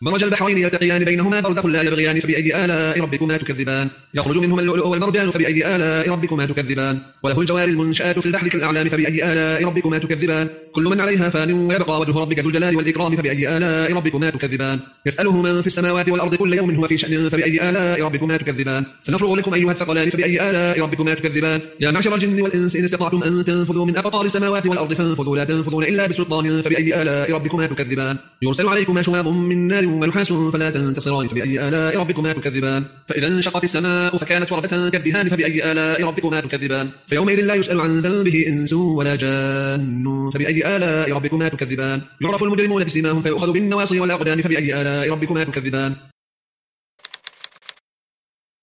مرج البحرين يلتقيان بينهما برزخ لا يبغيان فبأي آلاء ربكما تكذبان يخرج منهما اللؤلؤ والمرجان فبأي آلاء ربكما تكذبان وله الجوار المنشآت في البحر كالأعلام فبأي آلاء ربكما تكذبان كل من عليها فان ويبقى وجه ربك ذو الجلال والإكرام فبأي آلاء ربكما تكذبان يسأله من في السماوات والأرض كل يوم هو في شأن فبأي آلاء ربكما تكذبان سنفرغ لكم أيها الثقلان فبأي آلاء ربكما تكذبان يا معشر الجن والإنس إن استطعتم أن تنفذوا من أقطار السماوات والأرض فانفذوا لا تنفذون إلا بسلطان فبأي آلاء ربكما تكذبان يرسل عليكما شواظ من نار ونحاس فلا تنتصران فبأي آلاء ربكما تكذبان فإذا انشقت السماء فكانت وردة كالدهان فبأي آلاء ربكما تكذبان فيومئذ لا يسأل عن ذنبه إنس ولا جان فبأي آلاء ربكما تكذبان يعرف المجرمون بسيماهم فيؤخذ بالنواصي والأقدام فبأي آلاء ربكما تكذبان